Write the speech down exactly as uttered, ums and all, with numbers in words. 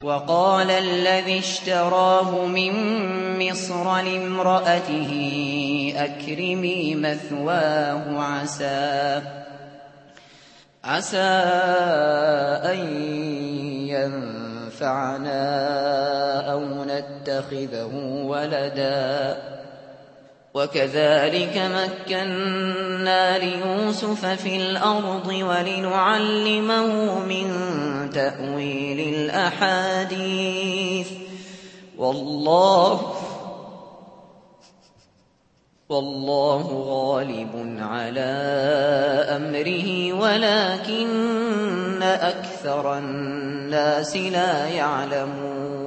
وقال الذي اشتراه من مصر لامرأته أكرمي مثواه عسى عسى أن ينفعنا أو نتخذه ولدا وكذلك مكنا ليوسف في الأرض ولنعلمه من تأويل الأحاديث والله والله غالب على أمره ولكن أكثر الناس لا يعلمون